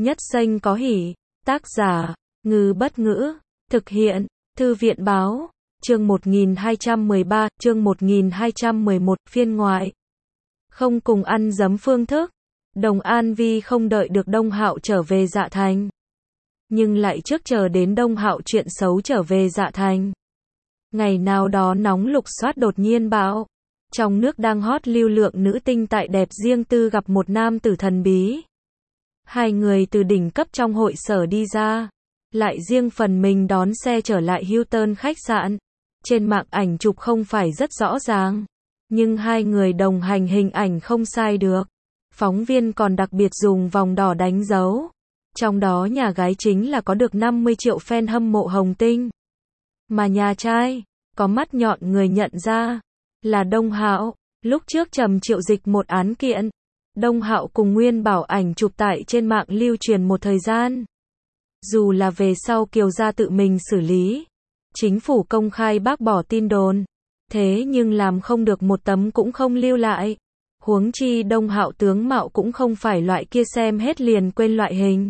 Nhất xanh có hỉ. Tác giả, Ngư Bất Ngữ. Thực hiện, Thư viện Báo. Chương 1213, chương 1211, phiên ngoại. Không cùng ăn dấm phương thức. Đồng An Vi không đợi được Đông Hạo trở về Dạ Thành, nhưng lại trước chờ đến Đông Hạo chuyện xấu trở về Dạ Thành. Ngày nào đó nóng lục soát đột nhiên bão. Trong nước đang hot lưu lượng nữ tinh tại đẹp riêng tư gặp một nam tử thần bí. Hai người từ đỉnh cấp trong hội sở đi ra, lại riêng phần mình đón xe trở lại Hilton khách sạn. Trên mạng ảnh chụp không phải rất rõ ràng, nhưng hai người đồng hành hình ảnh không sai được. Phóng viên còn đặc biệt dùng vòng đỏ đánh dấu. Trong đó nhà gái chính là có được 50 triệu fan hâm mộ Hồng Tinh. Mà nhà trai, có mắt nhọn người nhận ra, là Đông Hạo. Lúc trước Trầm Triệu Dịch một án kiện, Đông Hạo cùng Nguyên Bảo ảnh chụp tại trên mạng lưu truyền một thời gian. Dù là về sau Kiều gia tự mình xử lý, chính phủ công khai bác bỏ tin đồn, thế nhưng làm không được một tấm cũng không lưu lại. Huống chi Đông Hạo tướng mạo cũng không phải loại kia xem hết liền quên loại hình.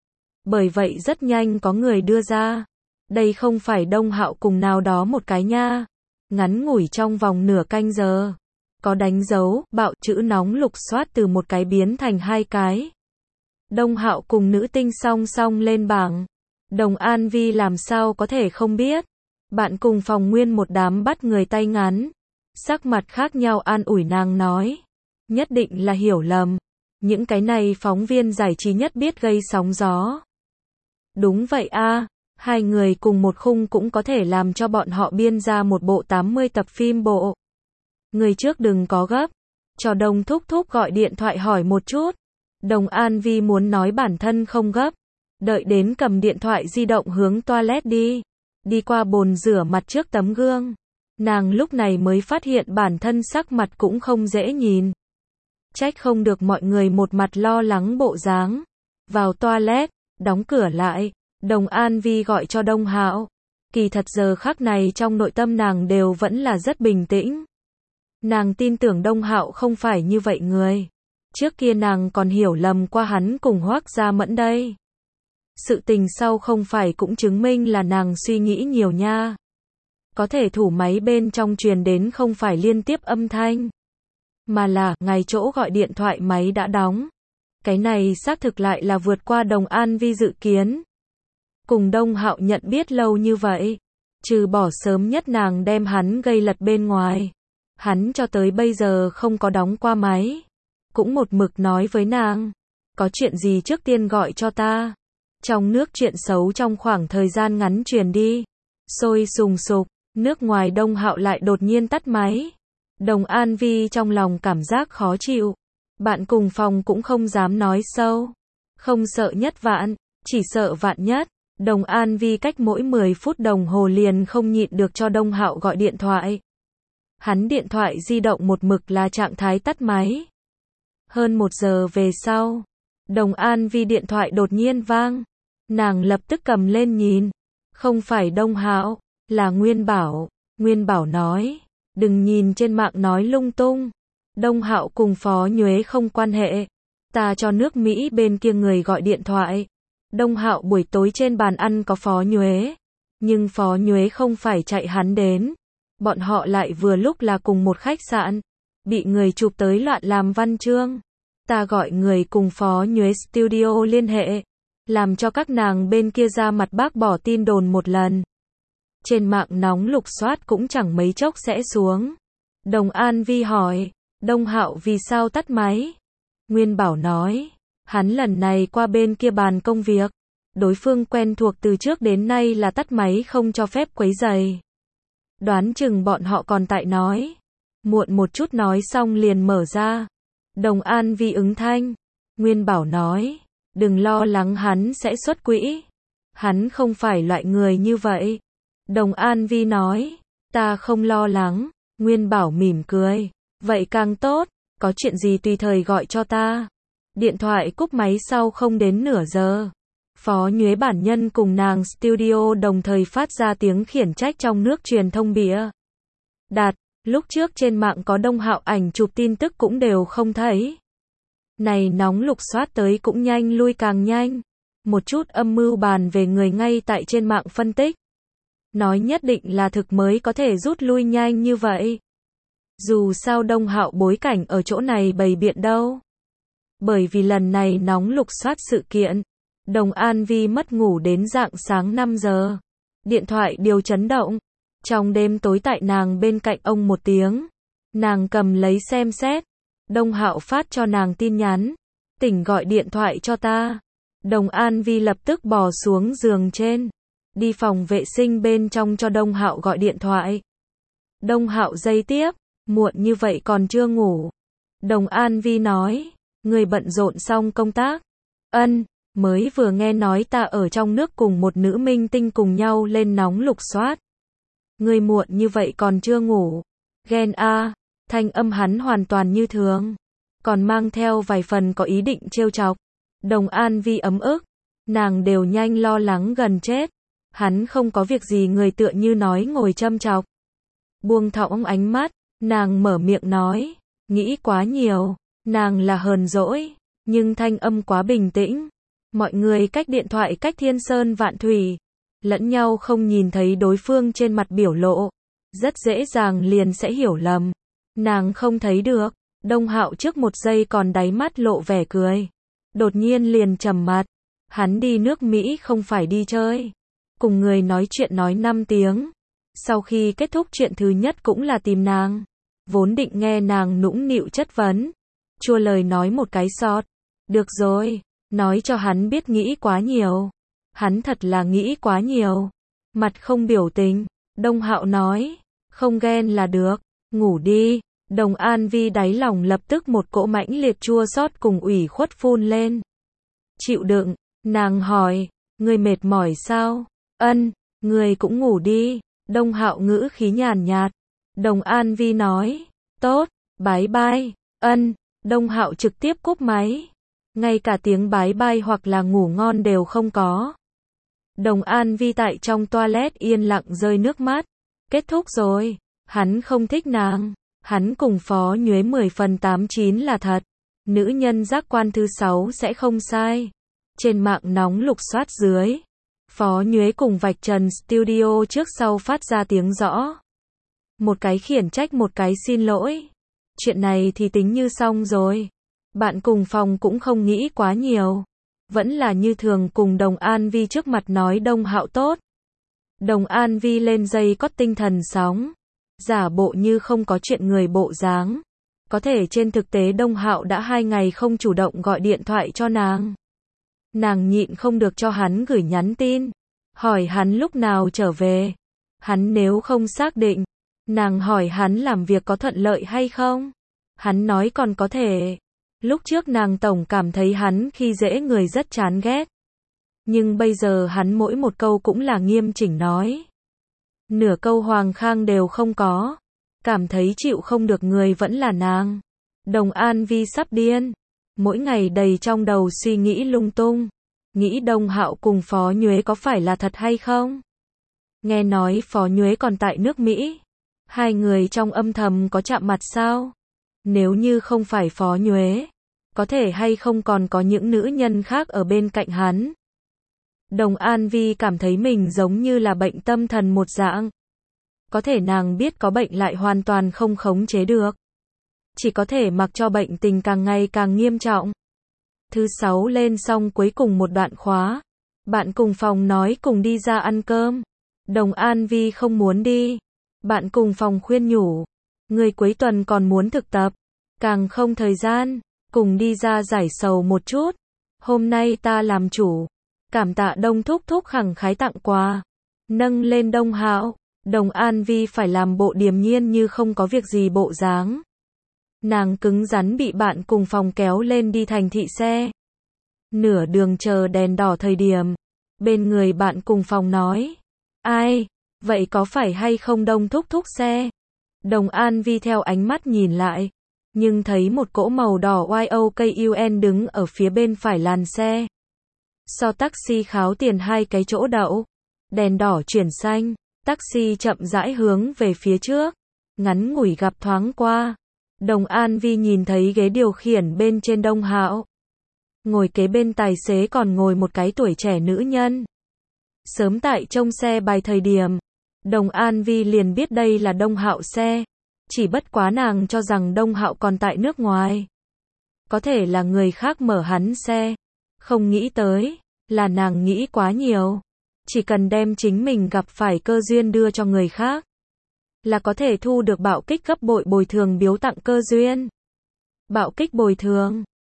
Bởi vậy rất nhanh có người đưa ra, đây không phải Đông Hạo cùng nào đó một cái nha. Ngắn ngủi trong vòng nửa canh giờ, có đánh dấu, bạo chữ nóng lục soát từ một cái biến thành hai cái. Đông Hạo cùng nữ tinh song song lên bảng. Đồng An Vi làm sao có thể không biết. Bạn cùng phòng nguyên một đám bắt người tay ngắn, sắc mặt khác nhau an ủi nàng nói, nhất định là hiểu lầm. Những cái này phóng viên giải trí nhất biết gây sóng gió. Đúng vậy a, hai người cùng một khung cũng có thể làm cho bọn họ biên ra một bộ 80 tập phim bộ. Người trước đừng có gấp, cho Đồng thúc thúc gọi điện thoại hỏi một chút. Đồng An Vi muốn nói bản thân không gấp, đợi đến cầm điện thoại di động hướng toilet đi qua bồn rửa mặt trước tấm gương. Nàng lúc này mới phát hiện bản thân sắc mặt cũng không dễ nhìn. Trách không được mọi người một mặt lo lắng bộ dáng. Vào toilet, đóng cửa lại, Đồng An Vi gọi cho Đông Hạo. Kỳ thật giờ khắc này trong nội tâm nàng đều vẫn là rất bình tĩnh. Nàng tin tưởng Đông Hạo không phải như vậy người. Trước kia nàng còn hiểu lầm qua hắn cùng Hoắc Gia Mẫn đây. Sự tình sau không phải cũng chứng minh là nàng suy nghĩ nhiều nha. Có thể thủ máy bên trong truyền đến không phải liên tiếp âm thanh, mà là ngay chỗ gọi điện thoại máy đã đóng. Cái này xác thực lại là vượt qua Đồng An Vi dự kiến. Cùng Đông Hạo nhận biết lâu như vậy, trừ bỏ sớm nhất nàng đem hắn gây lật bên ngoài, hắn cho tới bây giờ không có đóng qua máy. Cũng một mực nói với nàng, có chuyện gì trước tiên gọi cho ta. Trong nước chuyện xấu trong khoảng thời gian ngắn truyền đi, sôi sùng sục. Nước ngoài Đông Hạo lại đột nhiên tắt máy. Đồng An Vi trong lòng cảm giác khó chịu. Bạn cùng phòng cũng không dám nói sâu. Không sợ nhất vạn, chỉ sợ vạn nhất. Đồng An Vi cách mỗi 10 phút đồng hồ liền không nhịn được cho Đông Hạo gọi điện thoại. Hắn điện thoại di động một mực là trạng thái tắt máy. Hơn 1 giờ về sau, Đồng An Vi điện thoại đột nhiên vang. Nàng lập tức cầm lên nhìn. Không phải Đông Hạo, là Nguyên Bảo. Nguyên Bảo nói, đừng nhìn trên mạng nói lung tung. Đông Hạo cùng Phó Nhuế không quan hệ. Ta cho nước Mỹ bên kia người gọi điện thoại. Đông Hạo buổi tối trên bàn ăn có Phó Nhuế, nhưng Phó Nhuế không phải chạy hắn đến. Bọn họ lại vừa lúc là cùng một khách sạn, bị người chụp tới loạn làm văn chương. Ta gọi người cùng Phó Nhuế studio liên hệ, làm cho các nàng bên kia ra mặt bác bỏ tin đồn một lần. Trên mạng nóng lục soát cũng chẳng mấy chốc sẽ xuống. Đồng An Vi hỏi, Đông Hạo vì sao tắt máy? Nguyên Bảo nói, hắn lần này qua bên kia bàn công việc. Đối phương quen thuộc từ trước đến nay là tắt máy không cho phép quấy rầy. Đoán chừng bọn họ còn tại nói. Muộn một chút nói xong liền mở ra. Đồng An Vi ứng thanh. Nguyên Bảo nói, đừng lo lắng hắn sẽ xuất quỹ. Hắn không phải loại người như vậy. Đồng An Vi nói, ta không lo lắng. Nguyên Bảo mỉm cười, vậy càng tốt, có chuyện gì tùy thời gọi cho ta. Điện thoại cúp máy sau không đến nửa giờ. Phó Nhuế bản nhân cùng nàng studio đồng thời phát ra tiếng khiển trách trong nước truyền thông bịa đặt. Lúc trước trên mạng có Đông Hạo ảnh chụp tin tức cũng đều không thấy. Này nóng lục soát tới cũng nhanh lui càng nhanh. Một chút âm mưu bàn về người ngay tại trên mạng phân tích. Nói nhất định là thực mới có thể rút lui nhanh như vậy. Dù sao Đông Hạo bối cảnh ở chỗ này bày biện đâu. Bởi vì lần này nóng lục soát sự kiện, Đồng An Vi mất ngủ đến rạng sáng 5 giờ. Điện thoại điều chấn động. Trong đêm tối tại nàng bên cạnh ông một tiếng. Nàng cầm lấy xem xét. Đông Hạo phát cho nàng tin nhắn. Tỉnh gọi điện thoại cho ta. Đồng An Vi lập tức bò xuống giường trên. Đi phòng vệ sinh bên trong cho Đông Hạo gọi điện thoại. Đông Hạo giây tiếp. Muộn như vậy còn chưa ngủ. Đồng An Vi nói. Người bận rộn xong công tác. Ân, mới vừa nghe nói ta ở trong nước cùng một nữ minh tinh cùng nhau lên nóng lục soát. Người muộn như vậy còn chưa ngủ. Ghen a. Thanh âm hắn hoàn toàn như thường. Còn mang theo vài phần có ý định trêu chọc. Đồng An Vi ấm ức. Nàng đều nhanh lo lắng gần chết. Hắn không có việc gì người tựa như nói ngồi châm chọc. Buông thõng ánh mắt. Nàng mở miệng nói. Nghĩ quá nhiều. Nàng là hờn dỗi. Nhưng thanh âm quá bình tĩnh. Mọi người cách điện thoại cách thiên sơn vạn thủy. Lẫn nhau không nhìn thấy đối phương trên mặt biểu lộ. Rất dễ dàng liền sẽ hiểu lầm. Nàng không thấy được. Đông Hạo trước một giây còn đáy mắt lộ vẻ cười. Đột nhiên liền trầm mặt. Hắn đi nước Mỹ không phải đi chơi. Cùng người nói chuyện nói 5 tiếng. Sau khi kết thúc chuyện thứ nhất cũng là tìm nàng. Vốn định nghe nàng nũng nịu chất vấn. Chua lời nói một cái sọt. Được rồi. Nói cho hắn biết nghĩ quá nhiều. Hắn thật là nghĩ quá nhiều. Mặt không biểu tình. Đông Hạo nói. Không ghen là được. Ngủ đi. Đồng An Vi đáy lòng lập tức một cỗ mãnh liệt chua xót cùng ủy khuất phun lên. Chịu đựng. Nàng hỏi. Người mệt mỏi sao? Ân. Người cũng ngủ đi. Đông Hạo ngữ khí nhàn nhạt. Đồng An Vi nói. Tốt. Bái bai. Ân. Đông Hạo trực tiếp cúp máy. Ngay cả tiếng bái bai hoặc là ngủ ngon đều không có. Đồng An Vi tại trong toilet yên lặng rơi nước mắt. Kết thúc rồi. Hắn không thích nàng. Hắn cùng Phó Nhuế 10 phần 89 là thật. Nữ nhân giác quan thứ 6 sẽ không sai. Trên mạng nóng lục soát dưới. Phó Nhuế cùng vạch trần studio trước sau phát ra tiếng rõ. Một cái khiển trách một cái xin lỗi. Chuyện này thì tính như xong rồi. Bạn cùng phòng cũng không nghĩ quá nhiều. Vẫn là như thường cùng Đồng An Vi trước mặt nói Đông Hạo tốt. Đồng An Vi lên dây cót tinh thần sóng. Giả bộ như không có chuyện người bộ dáng. Có thể trên thực tế Đông Hạo đã 2 ngày không chủ động gọi điện thoại cho nàng. Nàng nhịn không được cho hắn gửi nhắn tin. Hỏi hắn lúc nào trở về. Hắn nếu không xác định. Nàng hỏi hắn làm việc có thuận lợi hay không. Hắn nói còn có thể. Lúc trước nàng tổng cảm thấy hắn khi dễ người rất chán ghét. Nhưng bây giờ hắn mỗi một câu cũng là nghiêm chỉnh nói. Nửa câu Hoàng Khang đều không có. Cảm thấy chịu không được người vẫn là nàng. Đồng An Vi sắp điên. Mỗi ngày đầy trong đầu suy nghĩ lung tung. Nghĩ Đông Hạo cùng Phó Nhuế có phải là thật hay không? Nghe nói Phó Nhuế còn tại nước Mỹ. Hai người trong âm thầm có chạm mặt sao? Nếu như không phải Phó Nhuế, có thể hay không còn có những nữ nhân khác ở bên cạnh hắn. Đồng An Vi cảm thấy mình giống như là bệnh tâm thần một dạng. Có thể nàng biết có bệnh lại hoàn toàn không khống chế được. Chỉ có thể mặc cho bệnh tình càng ngày càng nghiêm trọng. Thứ 6 lên xong cuối cùng một đoạn khóa. Bạn cùng phòng nói cùng đi ra ăn cơm. Đồng An Vi không muốn đi. Bạn cùng phòng khuyên nhủ. Người cuối tuần còn muốn thực tập. Càng không thời gian. Cùng đi ra giải sầu một chút. Hôm nay ta làm chủ. Cảm tạ Đông Thúc Thúc khẳng khái tặng quà. Nâng lên Đông Hạo. Đồng An Vi phải làm bộ điềm nhiên như không có việc gì bộ dáng. Nàng cứng rắn bị bạn cùng phòng kéo lên đi thành thị xe. Nửa đường chờ đèn đỏ thời điểm. Bên người bạn cùng phòng nói. Ai? Vậy có phải hay không Đông Thúc Thúc xe? Đồng An Vi theo ánh mắt nhìn lại. Nhưng thấy một cỗ màu đỏ YOKUN đứng ở phía bên phải làn xe. So taxi kháo tiền 2 cái chỗ đậu. Đèn đỏ chuyển xanh. Taxi chậm rãi hướng về phía trước. Ngắn ngủi gặp thoáng qua. Đồng An Vi nhìn thấy ghế điều khiển bên trên Đông Hạo. Ngồi kế bên tài xế còn ngồi một cái tuổi trẻ nữ nhân. Sớm tại trông xe bài thời điểm, Đồng An Vi liền biết đây là Đông Hạo xe. Chỉ bất quá nàng cho rằng Đông Hạo còn tại nước ngoài. Có thể là người khác mở hắn xe. Không nghĩ tới, là nàng nghĩ quá nhiều. Chỉ cần đem chính mình gặp phải cơ duyên đưa cho người khác, là có thể thu được bạo kích gấp bội bồi thường biếu tặng cơ duyên. Bạo kích bồi thường.